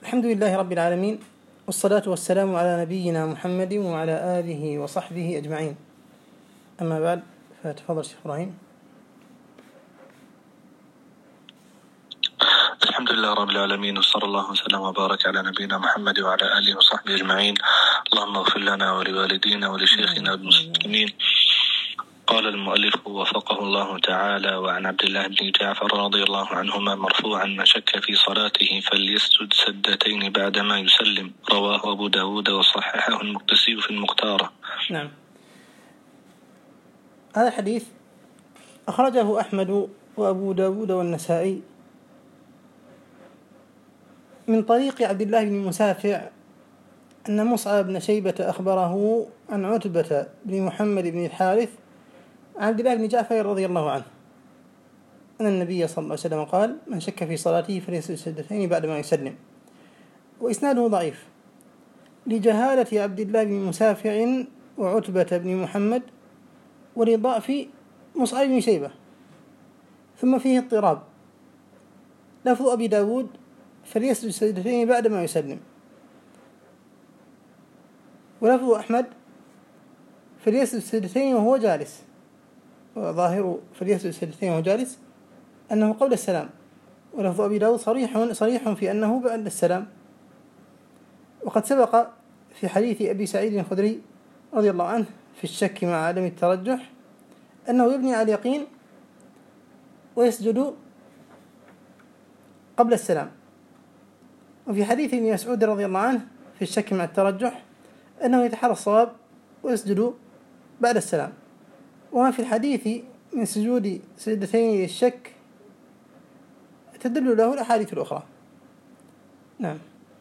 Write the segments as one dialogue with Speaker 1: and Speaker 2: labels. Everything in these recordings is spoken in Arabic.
Speaker 1: الحمد لله رب العالمين، والصلاة والسلام على نبينا محمد وعلى آله وصحبه أجمعين. أما بعد، فتفضل شيخ إبراهيم.
Speaker 2: الحمد لله رب العالمين، وصلى الله وسلم وبارك على نبينا محمد وعلى آله وصحبه أجمعين. اللهم اغفر لنا ولوالدينا ولشيخنا المسلمين. قال المؤلف وفقه الله تعالى: وعن عبد الله بن جعفر رضي الله عنهما مرفوعا: من شك في صلاته فليسجد سجدتين بعدما يسلم. رواه أبو داود وصححه المقدسي في المختارة.
Speaker 1: نعم، هذا الحديث أخرجه أحمد وأبو داود والنسائي من طريق عبد الله بن مسافع أن مصعب بن شيبة أخبره عن عتبة بن محمد بن الحارث عن عبد الله بن جعفر رضي الله عنه أن النبي صلى الله عليه وسلم قال: من شك في صلاته فليسجد سجدتين بعدما يسلم. وإسناده ضعيف لجهالة عبد الله بن مسافع وعتبة بن محمد ولضعف مصعب بن شيبة، ثم فيه اضطراب. لفظ أبي داود فليسجد سجدتين بعدما يسلم، ولفظ أحمد فليسجد سجدتين وهو جالس، وظاهر فليسجد سجدتين وهو جالس أنه قبل السلام، ولفظ أبي داود صريح في أنه بعد السلام. وقد سبق في حديث أبي سعيد الخدري رضي الله عنه في الشك مع عدم الترجح أنه يبني على اليقين ويسجد قبل السلام، وفي حديث ابن مسعود رضي الله عنه في الشك مع الترجح أنه يتحرى الصواب ويسجد بعد السلام. وما في الحديث من سجود سجدتين للشك تدل له الأحاديث الأخرى. نعم.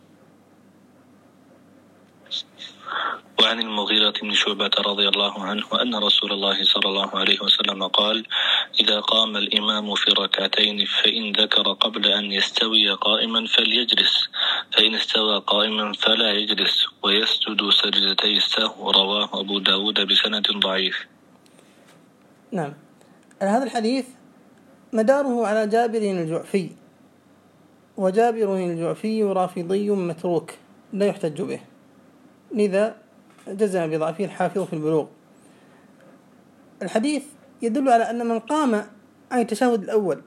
Speaker 2: وعن المغيرة بن شعبة رضي الله عنه أن رسول الله صلى الله عليه وسلم قال: إذا قام الإمام في ركعتين فإن ذكر قبل أن يستوي قائما فليجلس، فإن استوى قائما فلا يجلس، ويسجد سجدتي السهو. رواه أبو داود بسند ضعيف.
Speaker 1: نعم، هذا الحديث مداره على جابر الجعفي، وجابر الجعفي رافضي متروك لا يحتج به، لذا جزم بضعفه الحافظ في البلوغ. الحديث يدل على أن من قام عن التشهد الأول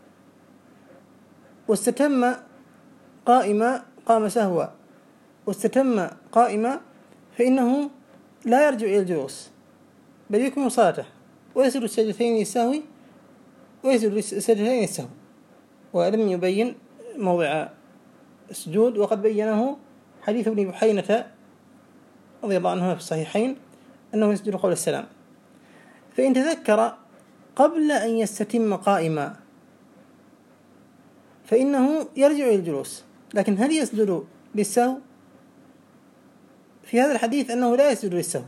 Speaker 1: واستتم قائما، قام سهوا واستتم قائما، فإنه لا يرجع إلى الجلوس بل يكمل صلاته ويسجد السجدتين للسهو ولم يبين موضع السجود، وقد بينه حديث ابن بحينة رضي الله عنه في الصحيحين أنه يسجد قبل السلام. فإن تذكر قبل أن يستتم قائما فإنه يرجع إلى الجلوس، لكن هل يسجد للسهو؟ في هذا الحديث أنه لا يسجد للسهو،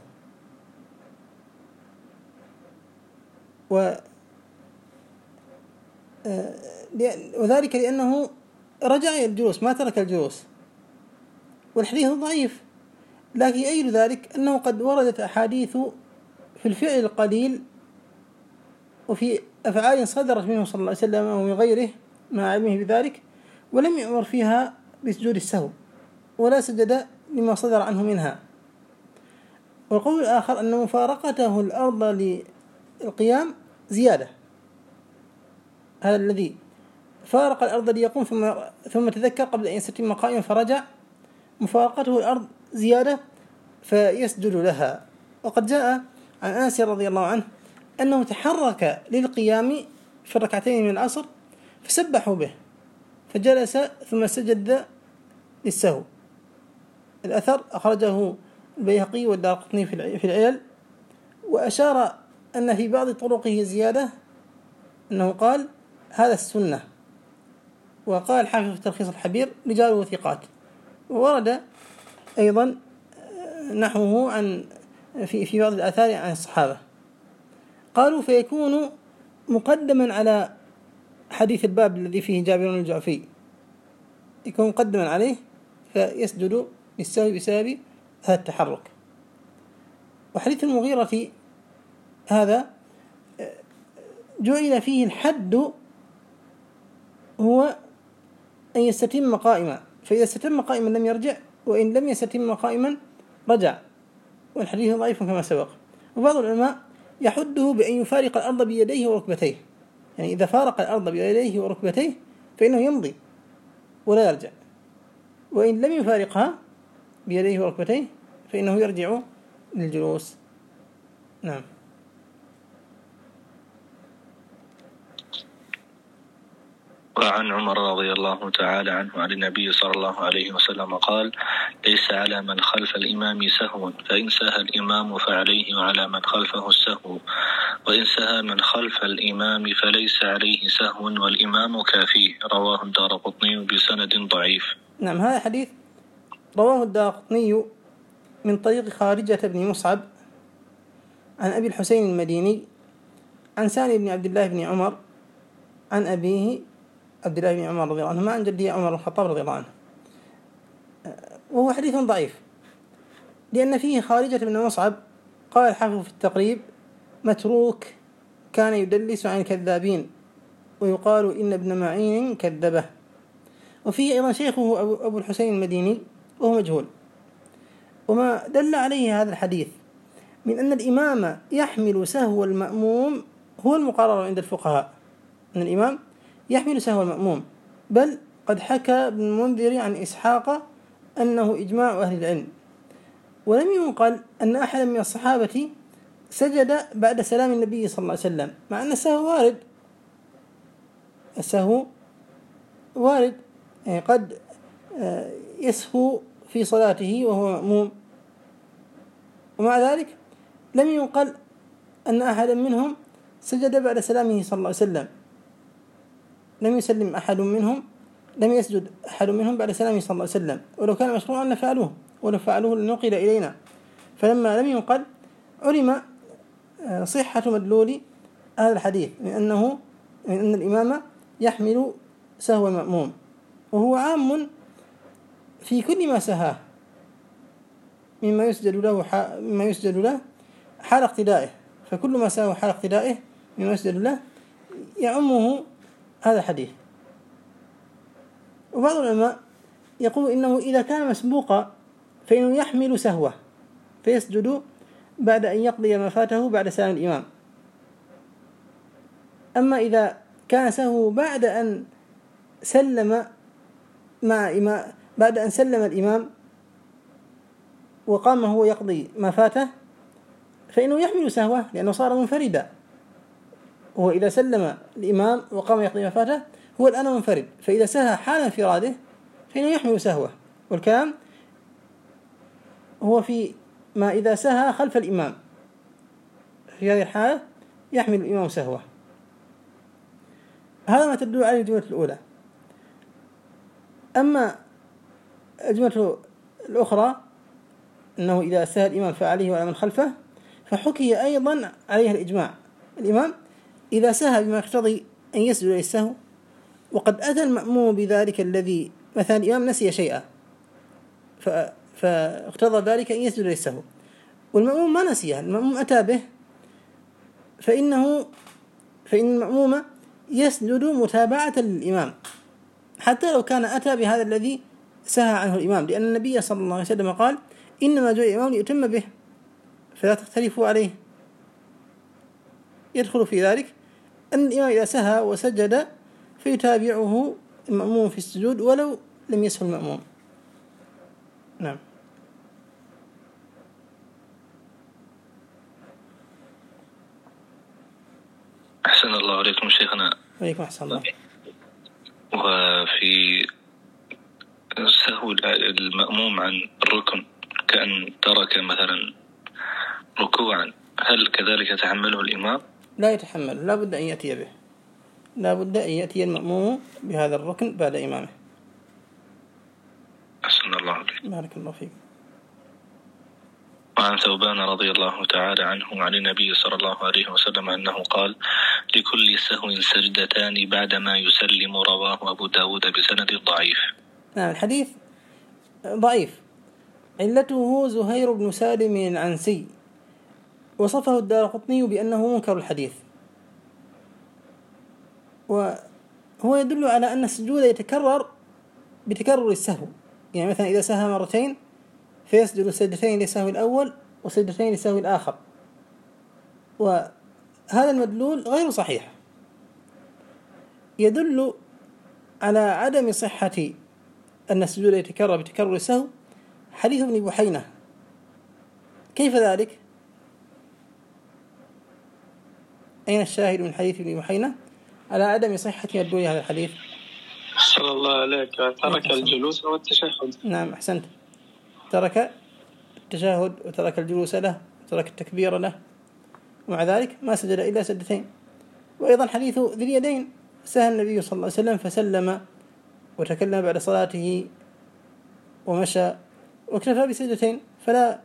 Speaker 1: وذلك لأنه رجع إلى الجلوس ما ترك الجلوس، والحديث ضعيف. لكن يؤيد ذلك أنه قد وردت أحاديث في الفعل القليل وفي أفعال صدرت منه صلى الله عليه وسلم ومن غيره مع علمه بذلك، ولم يؤمر فيها بسجود السهو ولا سجد لما صدر عنه منها. والقول الآخر أن مفارقته الأرض للقيام زيادة، هذا الذي فارق الأرض ليقوم ثم تذكر قبل أن يستتم قائما فرجع، مفارقته الأرض زيادة فيسجد لها. وقد جاء عن أنس رضي الله عنه أنه تحرك للقيام في الركعتين من العصر فسبحوا به فجلس ثم سجد للسهو. الأثر أخرجه البيهقي والدارقطني في العلل، وأشار أن في بعض طرقه زيادة، أنه قال هذا السنة. وقال الحافظ في تلخيص الحبير رجاله ثقات. وورد أيضا نحوه عن في بعض الآثار عن الصحابة. قالوا فيكون مقدما على حديث الباب الذي فيه جابر الجعفي، يكون مقدما عليه فيسجد للسهو بسبب هذا التحرك. وحديث المغيرة هذا جعل فيه الحد هو أن يستتم قائما، فإذا استتم قائما لم يرجع، وإن لم يستتم قائما رجع، والحديث ضعيف كما سبق. وبعض العلماء يحده بأن يفارق الأرض بيديه وركبتيه، يعني إذا فارق الأرض بيديه وركبتيه فإنه يمضي ولا يرجع، وإن لم يفارقها بيديه وركبتيه فإنه يرجع للجلوس. نعم.
Speaker 2: وعن عمر رضي الله تعالى عنه عن النبي صلى الله عليه وسلم قال: ليس على من خلف الإمام سهو، فإن سهى الإمام فعليه وعلى من خلفه السهو، وإن سهى من خلف الإمام فليس عليه سهو والإمام كافيه. رواه الدارقطني بسند ضعيف.
Speaker 1: نعم، هذا حديث رواه الدارقطني من طريق خارجة بن مصعب عن أبي الحسين المديني عن سالم بن عبد الله بن عمر عن أبيه عبد الله بن عمر رضي الله عنهما عن جده عمر بن الخطاب رضي الله عنه، وهو حديث ضعيف لأن فيه خارجة بن مصعب قال الحافظ في التقريب: متروك، كان يدلس عن الكذابين، ويقال إن ابن معين كذبه. وفيه أيضا شيخه أبو الحسين المديني وهو مجهول. وما دل عليه هذا الحديث من أن الإمام يحمل سهو المأموم هو المقرر عند الفقهاء، أن الإمام يحمل سهو المأموم، بل قد حكى ابن المنذر عن إسحاق أنه إجماع أهل العلم. ولم ينقل أن أحدا من الصحابة سجد بعد سلام النبي صلى الله عليه وسلم، مع أن السهو وارد، السهو وارد، يعني قد يسهو في صلاته وهو مأموم، ومع ذلك لم ينقل أن أحدا منهم سجد بعد سلامه صلى الله عليه وسلم، لم يسلم أحد منهم، لم يسجد أحد منهم بعد سلامه صلى الله عليه وسلم، ولو كان مشروعا لفعلوه، ولو فعلوه لنقل إلينا. فلما لم ينقل علم صحة مدلول هذا الحديث من أن الإمام يحمل سهو المأموم، وهو عام في كل ما سهاه مما يسجد له حال اقتدائه، فكل ما سهاه حال اقتدائه مما يسجد له يعمه هذا الحديث. وبعض العلماء يقول إنه إذا كان مسبوقا فإنه يحمل سهوه فيسجد بعد أن يقضي ما فاته بعد سلام الإمام. أما إذا كان سهو بعد أن سلم الإمام وقام هو يقضي ما فاته فإنه يحمل سهوه لأنه صار منفردا. هو إذا سلم الإمام وقام يقضي ما فاته هو الآن منفرد، فإذا سهى حال انفراده فإنه يحمل سهوه. والكلام هو في ما إذا سهى خلف الإمام، في هذه الحالة يحمل الإمام سهوه. هذا ما تدل عليه الجملة الأولى. أما الجملة الأخرى أنه إذا سهى الإمام فعليه وعلى من خلفه، فحكي أيضا عليها الإجماع. الإمام إذا سهى بما يقتضي أن يسجد للسهو، وقد أتى المأموم بذلك الذي مثلا الإمام نسي شيئا فاقتضى ذلك أن يسجد للسهو، والمأموم ما نسيه، المأموم أتى به، فإن المأموم يسجد متابعة للإمام حتى لو كان أتى بهذا الذي سهى عنه الإمام، لأن النبي صلى الله عليه وسلم قال: إنما جاء الإمام ليتم به فلا تختلفوا عليه. يدخل في ذلك أن الإمام إذا سهى وسجد فيتابعه المأموم في السجود ولو لم يسهو المأموم. نعم.
Speaker 2: أحسن الله عليكم شيخنا.
Speaker 1: عليكم أحسن الله.
Speaker 2: وفي سهو المأموم عن الركن كأن ترك مثلا ركوعا، هل كذلك يتحمله الإمام؟
Speaker 1: لا يتحمل، لا بد أن يأتي به، لا بد أن يأتي المأموم بهذا الركن بعد إمامه.
Speaker 2: أحسن الله عليك.
Speaker 1: بارك الله فيك.
Speaker 2: وعن ثوبان رضي الله تعالى عنه عن النبي صلى الله عليه وسلم أنه قال: لكل سهو سجدتان بعدما يسلم. رواه أبو داود بسند ضعيف.
Speaker 1: نعم، الحديث ضعيف، علته زهير بن سالم العنسي، وصفه الدارقطني بأنه منكر الحديث، وهو يدل على أن السجود يتكرر بتكرر السهو، يعني مثلا إذا سهى مرتين فيسجد سجدتين لسهو الأول وسجدتين لسهو الآخر، وهذا المدلول غير صحيح. يدل على عدم صحة أن السجود يتكرر بتكرر السهو حديث ابن بحينة. كيف ذلك؟ أين الشاهد من حديث ابن بحينة على عدم صحة مدلول هذا الحديث؟
Speaker 2: صلى الله عليك، ترك الجلوس والتشهد.
Speaker 1: نعم أحسنت، ترك التشهد وترك الجلوس له وترك التكبير له، ومع ذلك ما سجد إلا سجدتين. وأيضا حديث ذي اليدين، سهى النبي صلى الله عليه وسلم فسلم وتكلم بعد صلاته ومشى واكتفى بسجدتين، فلا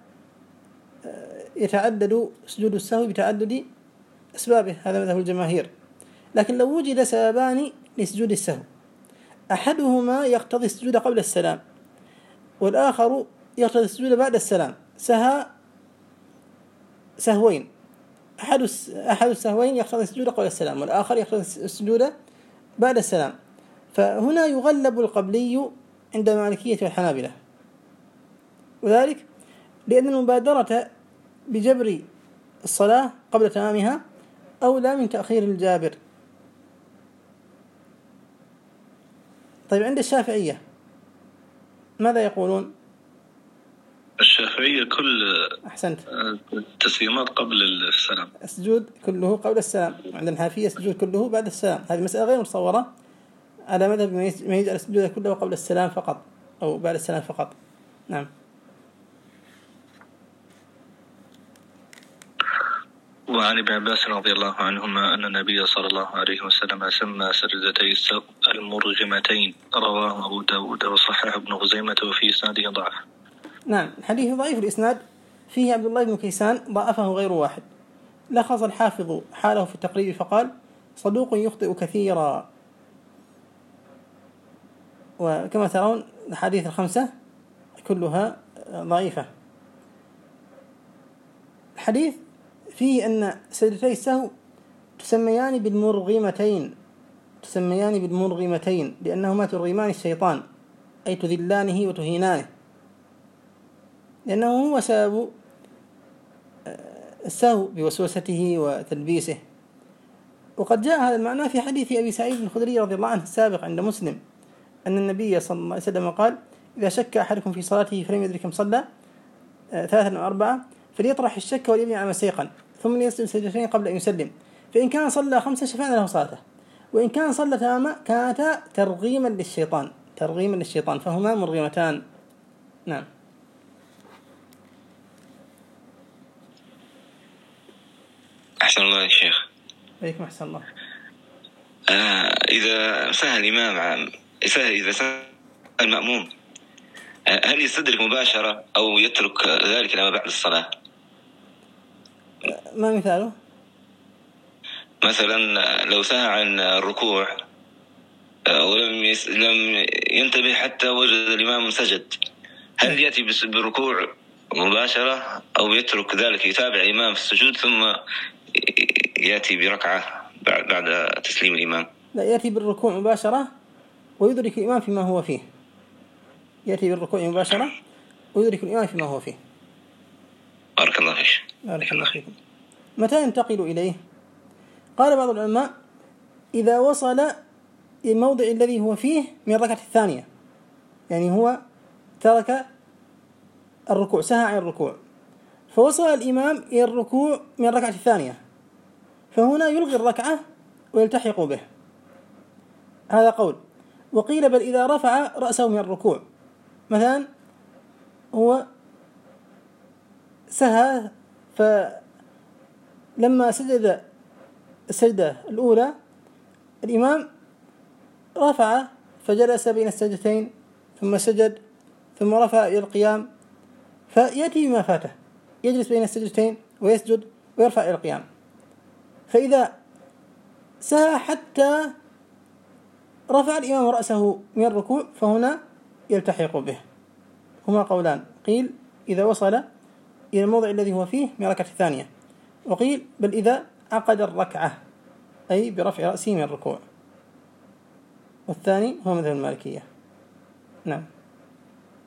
Speaker 1: يتعدد سجود السهو بتعدد أسبابه، هذا مذهب الجماهير. لكن لو وجد سببان لسجود السهو، أحدهما يقتضي السجود قبل السلام والآخر يقتضي السجود بعد السلام، سهى سهوين، أحد السهوين يقتضي السجود قبل السلام والآخر يقتضي السجود بعد السلام، فهنا يغلب القبلي عند المالكية والحنابلة، وذلك لأن المبادرة بجبر الصلاة قبل تمامها أولى من تأخير الجابر. طيب عند الشافعية ماذا يقولون؟
Speaker 2: الشافعية كل
Speaker 1: أحسنت
Speaker 2: التسليمات قبل السلام،
Speaker 1: السجود كله قبل السلام، وعند الحنفية السجود كله بعد السلام. هذه مسألة غير متصورة على مذهب من يجعل السجود كله قبل السلام فقط أو بعد السلام فقط. نعم.
Speaker 2: وعن ابن عباس رضي الله عنهما أن النبي صلى الله عليه وسلم سمى سجدتي السهو المرغمتين، رواه أبو داود وصححه ابن خزيمة وفي إسناده ضعف.
Speaker 1: نعم، الحديث ضعيف الإسناد، فيه عبد الله بن كيسان ضعفه غير واحد. لخص الحافظ حاله في التقريب فقال: صدوق يخطئ كثيرا. وكما ترون الحديث الخمسة كلها ضعيفة. الحديث فيه أن سجدتي السهو تسميان بالمرغمتين لأنهما ترغمان الشيطان، أي تذلانه وتهينانه، لأنه هو سبب السهو بوسوسته وتلبيسه. وقد جاء هذا المعنى في حديث أبي سعيد الخدري رضي الله عنه السابق عند مسلم، أن النبي صلى الله عليه وسلم قال: إذا شك أحدكم في صلاته فلم يدرك كم صلى 3 أو 4 فليطرح الشك وليبني على مسيقا ثم ليسجد سجدتين قبل أن يسلم، فإن كان صلى 5 شفعنا له صلاته، وإن كان صلى تماما كانتا ترغيما للشيطان فهما مرغمتان. نعم.
Speaker 3: أحسن الله يا شيخ.
Speaker 1: عليكم أحسن الله.
Speaker 3: إذا سهى الإمام إذا سهى المأموم هل يستدرك مباشرة أو يترك ذلك لما بعد الصلاة؟
Speaker 1: ما مثاله؟
Speaker 3: مثلا لو سهى عن الركوع ولم ينتبه حتى وجد الإمام سجد، هل يأتي بالركوع مباشرة أو يترك ذلك يتابع الإمام في السجود ثم يأتي بركعة بعد تسليم الإمام؟
Speaker 1: لا، يأتي بالركوع مباشرة ويدرك الإمام فيما هو فيه. يأتي بالركوع مباشرة ويدرك الإمام فيما هو فيه.
Speaker 3: بارك الله فيك.
Speaker 1: بارك الله فيكم. متى ينتقل إليه؟ قال بعض العلماء: إذا وصل الموضع الذي هو فيه من الركعة الثانية، يعني هو ترك الركوع، سهى عن الركوع فوصل الإمام إلى الركوع من الركعة الثانية، فهنا يلغي الركعة ويلتحق به. هذا قول. وقيل بل إذا رفع رأسه من الركوع، مثلا هو سهى فلما سجد السجدة الأولى الإمام رفع فجلس بين السجدتين ثم سجد ثم رفع إلى القيام، فيأتي بما فاته، يجلس بين السجدتين ويسجد ويرفع إلى القيام. فإذا سهى حتى رفع الإمام رأسه من الركوع فهنا يلتحق به. هما قولان: قيل إذا وصل إلى الموضع الذي هو فيه من الركعة الثانية، وقيل بل إذا عقد الركعة أي برفع رأسه من الركوع، والثاني هو مذهب المالكية. نعم.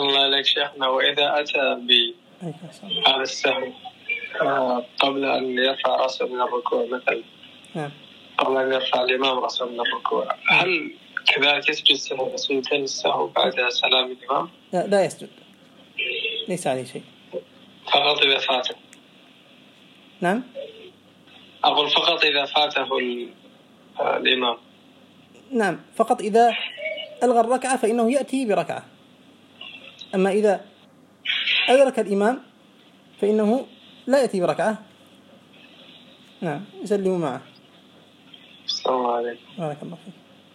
Speaker 4: أحسن الله إليك شيخنا. وإذا أتى بهذا السهو قبل أن يرفع رأسه من الركوع مثلا، قبل أن يرفع الإمام رأسه من الركوع، هل كذلك يسجد سجدتين السهو بعد سلام الإمام؟
Speaker 1: لا يسجد، ليس عليه شيء،
Speaker 4: فقط إذا فاته.
Speaker 1: نعم،
Speaker 4: أقول فقط إذا فاته الإمام.
Speaker 1: نعم، فقط إذا ألغى الركعة فإنه يأتي بركعة، أما إذا أدرك الإمام فإنه لا يأتي بركعة. نعم، يسلم معه.
Speaker 4: السلام عليكم.
Speaker 1: بارك الله فيك.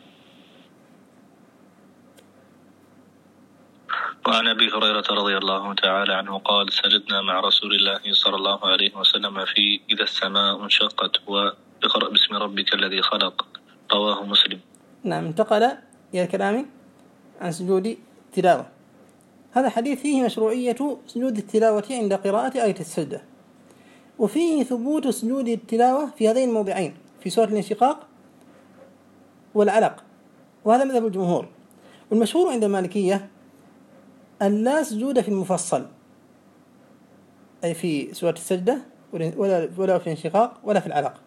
Speaker 2: وعن أبي هريرة رضي الله تعالى عنه قال: سجدنا مع رسول الله صلى الله عليه وسلم في إذا السماء انشقت وإقرأ باسم ربك الذي خلق، رواه مسلم.
Speaker 1: نعم، انتقل إلى الكلام عن سجود التلاوة. هذا حديث فيه مشروعية سجود التلاوة عند قراءة آية السجدة، وفيه ثبوت سجود التلاوة في هذين الموضعين، في سورة الانشقاق والعلق، وهذا مذهب الجمهور. والمشهور عند المالكية أن لا سجود في المفصل، أي في سورة السجدة ولا في الانشقاق ولا في العلق،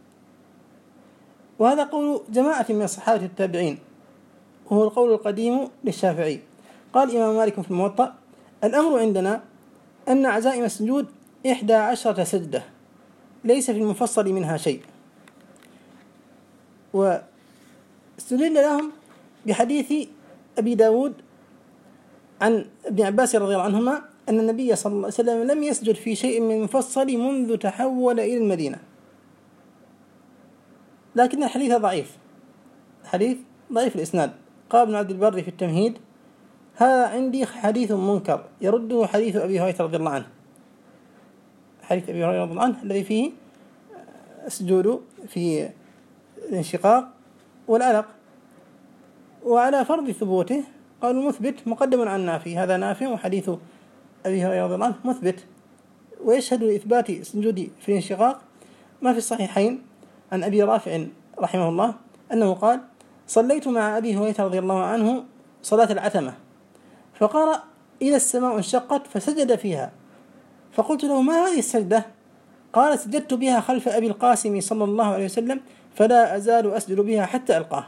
Speaker 1: وهذا قول جماعة من الصحابة والتابعين، وهو القول القديم للشافعي. قال الإمام مالك في الموطأ: الأمر عندنا أن عزائم السجود 11 سجدة، ليس في المفصل منها شيء. واستدل لهم بحديث أبي داود عن ابن عباس رضي الله عنهما أن النبي صلى الله عليه وسلم لم يسجد في شيء من المفصل منذ تحول إلى المدينة، لكن الحديث ضعيف، حديث ضعيف الإسناد. قال ابن عبد البر في التمهيد: هذا عندي حديث منكر يرده حديث أبي هريرة رضي الله عنه، حديث أبي هريرة رضي الله عنه الذي فيه سجود في الانشقاق والعلق. وعلى فرض ثبوته قالوا المثبت مقدم عن نافي، هذا نافي، وحديث أبي هريرة رضي الله عنه مثبت. ويشهد لإثبات السجود في الانشقاق ما في الصحيحين عن أبي رافع رحمه الله أنه قال: صليت مع أبي هريرة رضي الله عنه صلاة العتمة، فقرأ: إذا السماء انشقت، فسجد فيها، فقلت له: ما هذه السجدة؟ قال: سجدت بها خلف أبي القاسم صلى الله عليه وسلم، فلا أزال أسجد بها حتى ألقاه.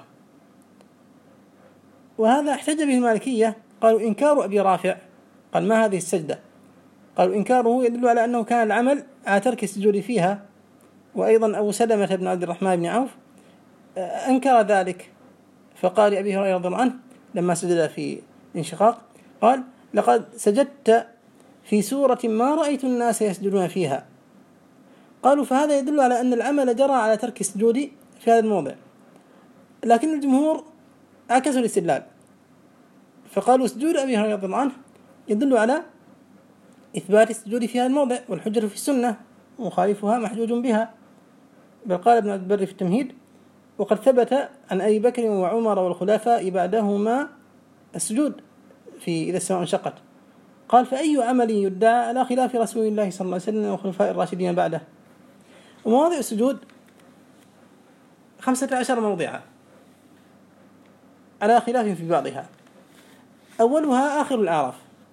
Speaker 1: وهذا احتج به المالكية، قالوا إنكار أبي رافع، قال: ما هذه السجدة؟ قالوا إنكاره يدل على أنه كان العمل على ترك السجود فيها. وأيضا أبو سلمة بن عبد الرحمن بن عوف أنكر ذلك، فقال أبي هريرة رضي الله عنه لما سجد في الانشقاق قال: لقد سجدت في سورة ما رأيت الناس يسجدون فيها. قالوا فهذا يدل على أن العمل جرى على ترك السجود في هذا الموضع، لكن الجمهور عكسوا الاستدلال، فقالوا سجود أبي هريرة رضي الله عنه يدل على إثبات السجود في هذا الموضع، والحجة في السنة، ومخالفها محجوج بها. بل قال ابن عبد البر في التمهيد: وقد ثبت عن أبي بكر وعمر والخلفاء بعدهما السجود في إذا السماء انشقت. قال: فأي عمل يدعى على خلاف رسول الله صلى الله عليه وسلم وخلفاء الراشدين بعده؟ ومواضع السجود 15 موضعا على خلاف في بعضها. أولها آخر الأعراف،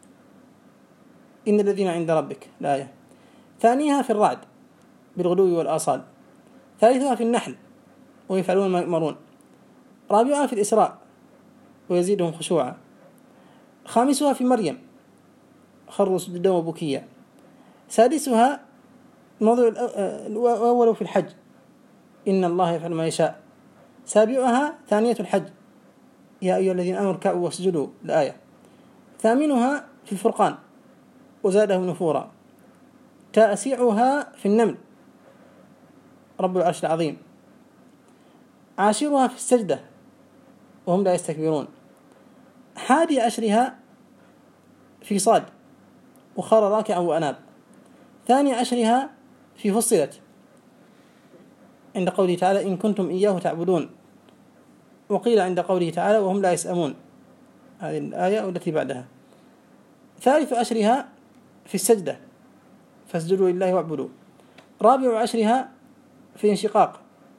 Speaker 1: إن الذين عند ربك الآية. ثانيها في الرعد بالغدو والآصال. ثالثها في النحل ويفعلون ما يؤمرون. رابعها في الإسراء ويزيدهم خشوعا. خامسها في مريم خروا سجدا وبكيا. سادسها الموضوع الأول في الحج، إن الله يفعل ما يشاء. سابعها ثانية الحج، يا أيها الذين آمنوا اركعوا واسجدوا الآية. ثامنها في الفرقان وزادهم نفورا. تاسعها في النمل رب العرش العظيم. عاشرها في السجدة وهم لا يستكبرون. 11 في صاد وخر راكعا وأناب. 12 في فصلت عند قوله تعالى: إن كنتم إياه تعبدون. وقيل عند قوله تعالى: وهم لا يسأمون، هذه الآية والتي بعدها. 13 في السجدة فاسجدوا لله واعبدوا. 14 في انشقاق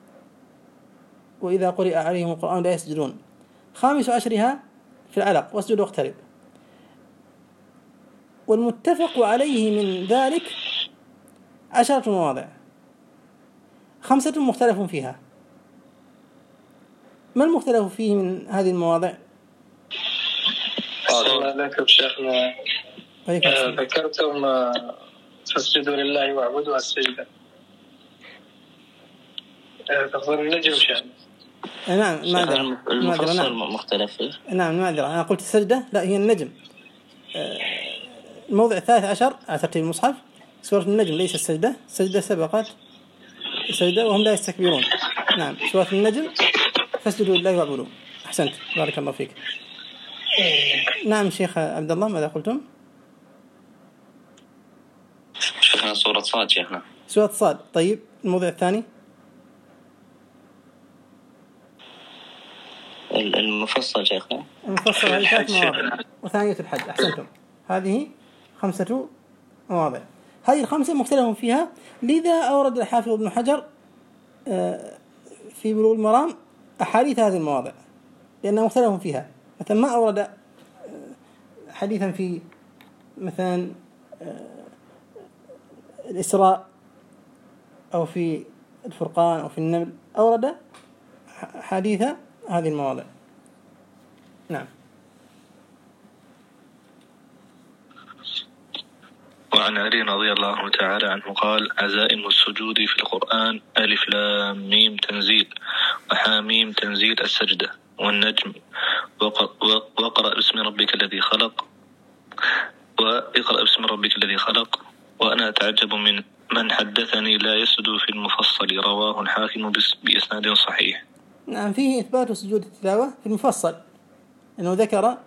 Speaker 1: وإذا قرئ عليهم القرآن لا يسجدون. 15 في العلق واسجدوا واقترب. والمتفق عليه من ذلك 10 مواضع، 5 مختلف فيها. ما المختلف فيه من هذه المواضع؟
Speaker 4: الله عليكم شيخنا. ذكرتم فاسجدوا لله واعبدوا السجدة، تفضل النجم شيخنا.
Speaker 1: نعم
Speaker 3: المفصل مختلف فيه.
Speaker 1: نعم معذرة، أنا قلت السجدة، لا هي النجم. الموضع 13 على ترتيب المصحف سورة النجم، ليس السجدة. السجدة سبقت السجدة وهم لا يستكبرون. نعم سورة النجم فاسجدوا لله واعبدوا. أحسنت، بارك الله فيك. نعم شيخ عبد الله، ماذا قلتم؟
Speaker 3: شيخنا سورة صاد. شيخنا
Speaker 1: سورة صاد. طيب الموضع الثاني؟
Speaker 3: المفصل شيخنا.
Speaker 1: المفصل هذه 3 مواضع، وثانية الحج. أحسنتم، هذه 5 مواضع. هذه ال5 مختلف فيها، لذا أورد الحافظ ابن حجر في بلوغ المرام أحاديث هذه المواضع لأنها مختلف فيها. مثلا ما أورد حديثا في مثلا الإسراء أو في الفرقان أو في النمل، أورد حديث هذه المواضع. نعم.
Speaker 2: وعن علي رضي الله تعالى عنه قال: عزائم السجود في القرآن ألف لام ميم تنزيل، وحاميم تنزيل السجدة، والنجم، وقرأ باسم ربك الذي خلق، وإقرأ باسم ربك الذي خلق، وأنا أتعجب من حدثني لا يسجد في المفصل، رواه الحاكم بإسناد صحيح.
Speaker 1: نعم، فيه إثبات سجود التلاوة في المفصل، أنه ذكر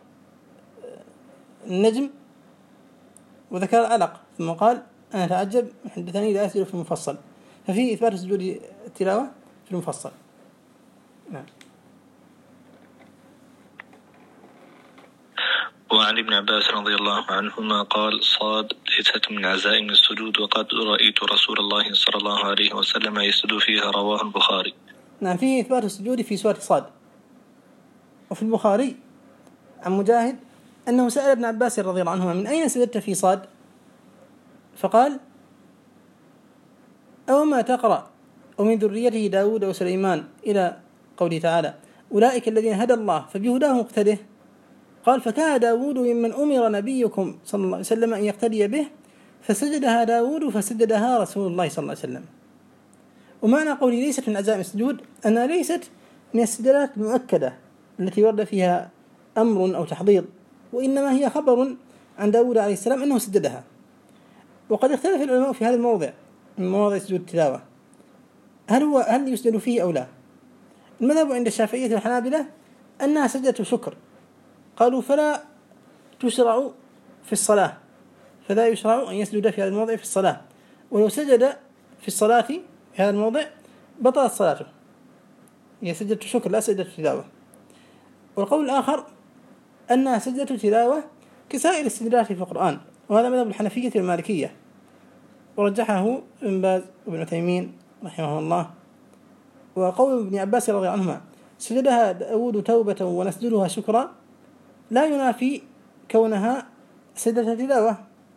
Speaker 1: النجم وذكر العلق، ثم قال أنا أتعجب من حدثني لا يسجد في المفصل، ففيه إثبات سجود التلاوة في المفصل. نعم.
Speaker 2: وعن ابن عباس رضي الله عنهما قال: صاد ليست من عزائم السجود، وقد رأيت رسول الله صلى الله عليه وسلم يسجد فيها، رواه البخاري.
Speaker 1: نعم، فيه إثبات السجود في سورة صاد. وفي البخاري عن مجاهد أنه سأل ابن عباس رضي الله عنهما: من أين سجدت في صاد؟ فقال: أو ما تقرأ ومن ذريته داود وسليمان إلى قوله تعالى: أولئك الذين هدى الله فبهداه مقتده. قال: فكان داود ممن أمر نبيكم صلى الله عليه وسلم أن يقتدي به، فسجدها داود فسجدها رسول الله صلى الله عليه وسلم. ومعنى قولي ليست من عزائم السجود أنها ليست من السجدات المؤكدة التي ورد فيها أمر أو تحضير، وإنما هي خبر عن داود عليه السلام أنه سجدها. وقد اختلف العلماء في هذا الموضع من مواضع سجود التلاوة، هل يسجد فيه أو لا. المذهب عند الشافعية والحنابلة أنها سجدة شكر، قالوا فلا تشرع في الصلاة، فلا يشرع أن يسجد في هذا الموضع في الصلاة، ولو سجد في الصلاة في هذا الموضع بطلت صلاته، هي سجدة شكر لا سجدة تلاوة. والقول الآخر أنها سجدة تلاوة كسائر السجدات في القرآن، وهذا مذهب الحنفية والمالكية، ورجحه ابن باز وابن عثيمين رحمه الله. وقول ابن عباس رضي الله عنهما: سجدها داود توبة ونسجدها شكرا، لا ينافي كونها سجدة تلاوة،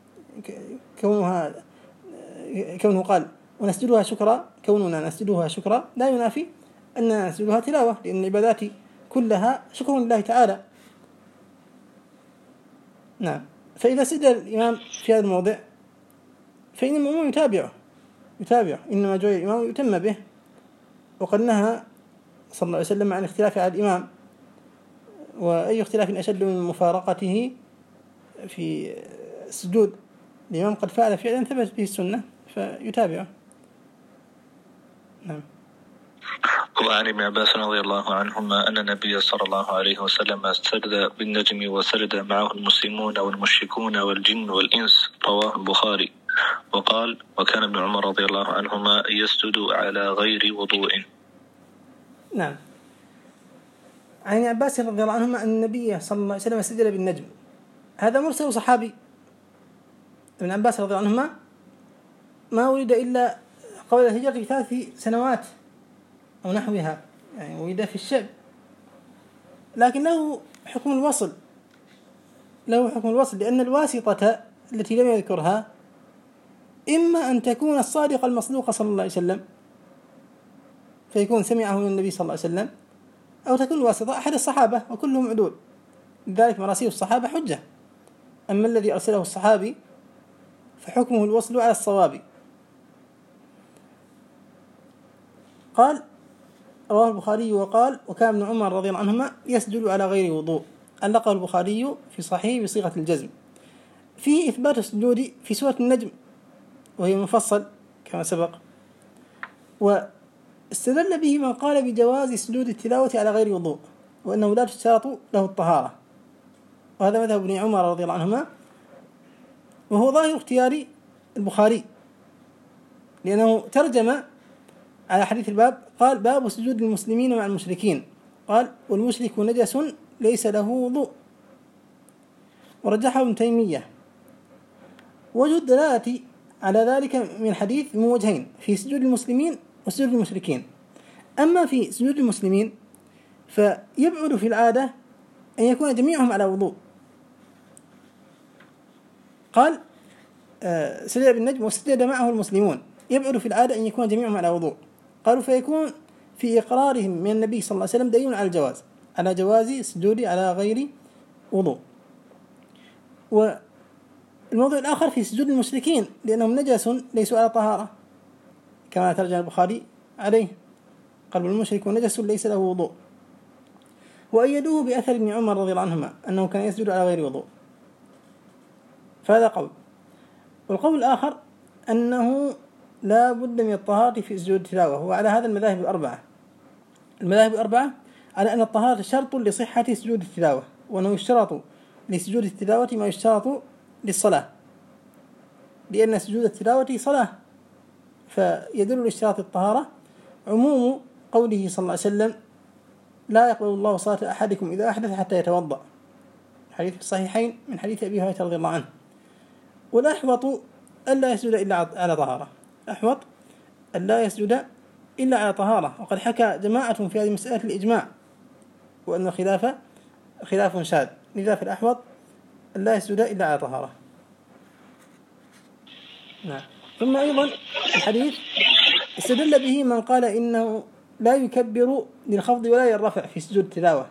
Speaker 1: كونه قال ونسجدها شكرا، كوننا نسجدها شكرا لا ينافي أننا نسجدها تلاوة، لأن العبادات كلها شكر لله تعالى. نعم. فإذا سجد الإمام في هذا الموضع فإن المأموم يتابعه، إنما جعل الإمام يتم به، وقد نهى صلى الله عليه وسلم عن اختلاف على الإمام، وأي اختلاف أشد من مفارقته في السجود. الإمام قد فعل فعلا ثبت به السنة فيتابعه. نعم.
Speaker 2: وعن ابن عباس رضي الله عنهما أن النبي صلى الله عليه وسلم سجد بالنجم وسجد معه المسلمون والمشركون والجن والإنس، رواه البخاري. وقال: وكان ابن عمر رضي الله عنهما يسجد على غير وضوء.
Speaker 1: نعم. عن ابن عباس رضي الله عنهما أن النبي صلى الله عليه وسلم سجد بالنجم، هذا مرسل صحابي. ابن عباس رضي الله عنهما ما ولد إلا قبل الهجرة ب3 سنوات أو نحوها، يعني ولد في الشعب، لكن له حكم الوصل، لأن الواسطة التي لم يذكرها إما أن تكون الصادق المصدوق صلى الله عليه وسلم فيكون سمعه من النبي صلى الله عليه وسلم، أو تكون الواسطة أحد الصحابة وكلهم عدول، لذلك مراسيل الصحابة حجة. أما الذي أرسله الصحابي فحكمه الوصل على الصواب. قال رواه البخاري وقال وكان ابن عمر رضي الله عنهما يسجد على غير وضوء، علقه البخاري في صحيح بصيغة الجزم. فيه إثبات السجود في سورة النجم وهي مفصل كما سبق، واستدل به من قال بجواز سجود التلاوة على غير وضوء وأنه لا تشترط له الطهارة، وهذا مذهب ابن عمر رضي الله عنهما، وهو ظاهر اختيار البخاري لأنه ترجم على حديث الباب، قال باب سجود المسلمين مع المشركين، قال والمشرك نجس ليس له وضوء، ورجحه ابن تيمية. وجه الدلالة على ذلك من حديث من وجهين، في سجود المسلمين وسجود المشركين. أما في سجود المسلمين فيبعد في العادة أن يكون جميعهم على وضوء، قال سجد بالنجم وسجد معه المسلمون، يبعد في العادة أن يكون جميعهم على وضوء، قالوا فيكون في إقرارهم من النبي صلى الله عليه وسلم دليل على الجواز، على جواز السجود على غير وضوء. والموضوع الآخر في سجود المشركين لأنهم نجس ليسوا على طهارة كما ترجم البخاري عليه، قال المشرك نجس ليس له وضوء، وأيدوه بأثر ابن عمر رضي الله عنهما أنه كان يسجد على غير وضوء، فهذا قول. والقول الآخر أنه لا بد من الطهارة في سجود التلاوة، وعلى هذا المذاهب الأربعة. المذاهب الأربعة على أن الطهارة شرط لصحة سجود التلاوة، وأنه يشترط لسجود التلاوة ما يشترط للصلاة، لأن سجود التلاوة صلاة، فيدل لاشتراط الطهارة عموم قوله صلى الله عليه وسلم لا يقبل الله صلاة أحدكم إذا أحدث حتى يتوضأ، حديث الصحيحين من حديث أبي هريرة رضي الله عنه. والأحوط ألا يسجد إلا على طهارة، أحوط ألا يسجد إلا على طهارة، وقد حكى جماعة في هذه المسألة الإجماع، وأن الخلاف خلاف شاذ، لذا في الأحوط ألا يسجد إلا على طهارة. نعم. ثم أيضا الحديث استدل به من قال إنه لا يكبر للخفض ولا للرفع في سجود التلاوة،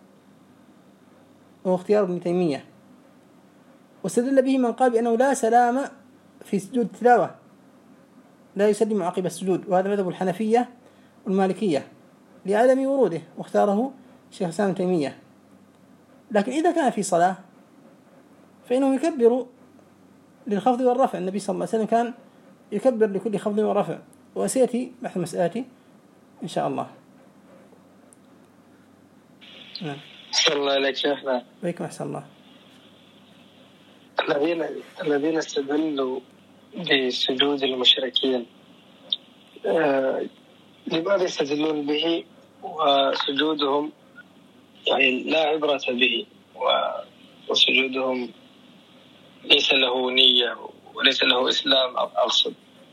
Speaker 1: وهو اختيار ابن تيمية. واستدل به من قال بأنه لا سلام في سجود التلاوة، لا يسلم عقب السجود، وهذا مذهب الحنفية والمالكية لعدم وروده، واختاره شيخ الإسلام ابن تيمية. لكن إذا كان في صلاة فإنه يكبر للخفض والرفع، النبي صلى الله عليه وسلم كان يكبر لكل خفض ورفع، وسيأتي بحث مسألتي إن شاء الله. نعم.
Speaker 4: صلى الله عليك شيخنا.
Speaker 1: وعليكم أحسن الله.
Speaker 4: الذين استدلوا بسجود المشركين لماذا يستدلون به وسجودهم يعني لا عبرة به، وسجودهم ليس له نية وليس له إسلام أقصد؟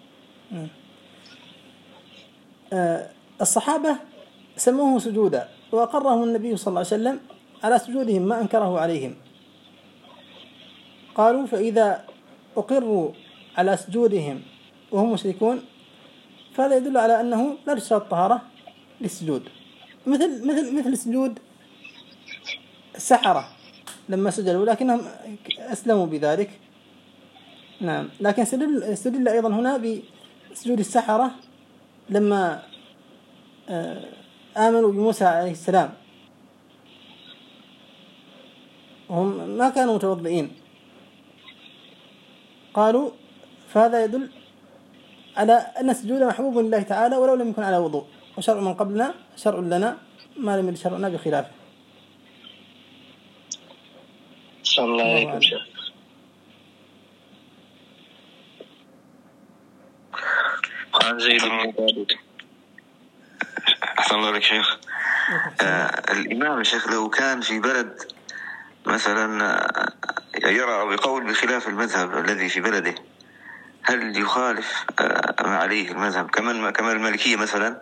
Speaker 1: الصحابة سموه سجودا، وأقرهم النبي صلى الله عليه وسلم على سجودهم ما أنكره عليهم، قالوا فإذا أقروا على سجودهم وهم مشركون فهذا يدل على أنه لا تشترط الطهارة للسجود، مثل سجود السحرة لما سجدوا لكنهم أسلموا بذلك. نعم. لكن استدل أيضا هنا بسجود السحرة لما آمنوا بموسى عليه السلام وهم ما كانوا متوضئين، قالوا فهذا يدل على أن السجود محبوب لله تعالى ولو لم يكن على وضوء، وشرع من قبلنا شرع لنا ما لم يشرعنا بخلافه.
Speaker 4: صلى الله عليكم شيخ.
Speaker 3: عن زيد بن ثابت. أحسن الله عليك شيخ. الإمام الشيخ لو كان في بلد مثلا يرى بقول بخلاف المذهب الذي في بلده، هل يخالف ما عليه المذهب كما المالكية مثلا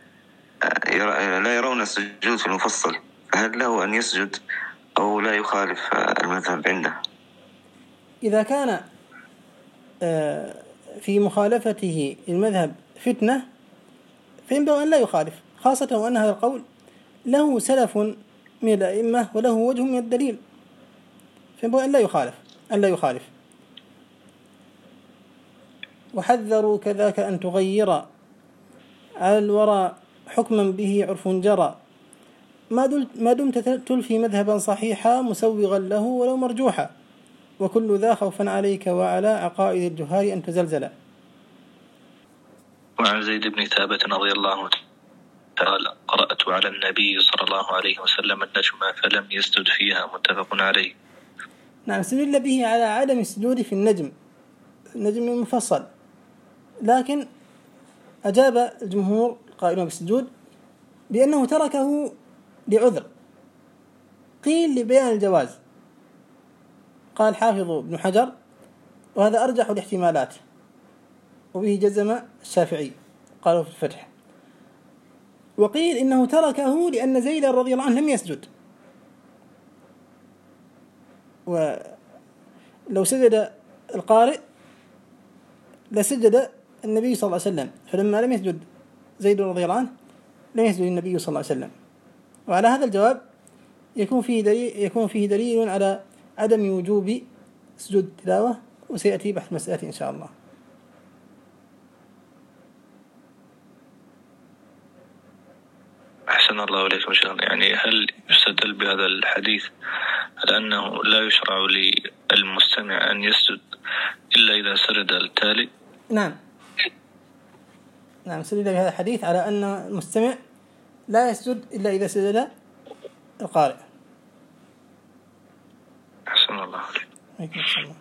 Speaker 3: لا يرون السجود في المفصل، هل له أن يسجد أو لا يخالف المذهب عنده؟
Speaker 1: إذا كان في مخالفته المذهب فتنة فينبغي أن لا يخالف، خاصة وأن هذا القول له سلف من الأئمة وله وجه من الدليل، فينبغي أن لا يخالف. وحذروا كذاك أن تغير على الورى حكما به عرف جرى، ما دمت تلفي مذهبا صحيحا مسوغا له ولو مرجوحا، وكل ذا خوفا عليك وعلى عقائد الجهال أن تزلزلا.
Speaker 2: وعن زيد بن ثابت رضي الله تعالى قرأت على النبي صلى الله عليه وسلم النجم فلم يسجد فيها، متفق عليه.
Speaker 1: نعم، استدل به على عدم السجود في النجم المفصل، لكن أجاب الجمهور قائلون بالسجود بأنه تركه لعذر، قيل لبيان الجواز، قال حافظ ابن حجر وهذا أرجح الاحتمالات، وبه جزم الشافعي قالوا في الفتح. وقيل إنه تركه لأن زيد رضي الله عنه لم يسجد، ولو سجد القارئ لسجد النبي صلى الله عليه وسلم، فلما لم يسجد زيد رضي الله عنه لم يسجد النبي صلى الله عليه وسلم. وعلى هذا الجواب يكون فيه دليل على عدم وجوب سجود التلاوة، وسيأتي بحث مسألة إن شاء الله.
Speaker 2: أحسن الله إليكم شيخنا، يعني هل يستدل بهذا الحديث على أنه لا يشرع للمستمع أن يسجد إلا إذا سجد التالي؟
Speaker 1: نعم، استدل بهذا الحديث على أن المستمع لا يسجد إلا إذا سجد القارئ.
Speaker 2: أحسن الله عليكم.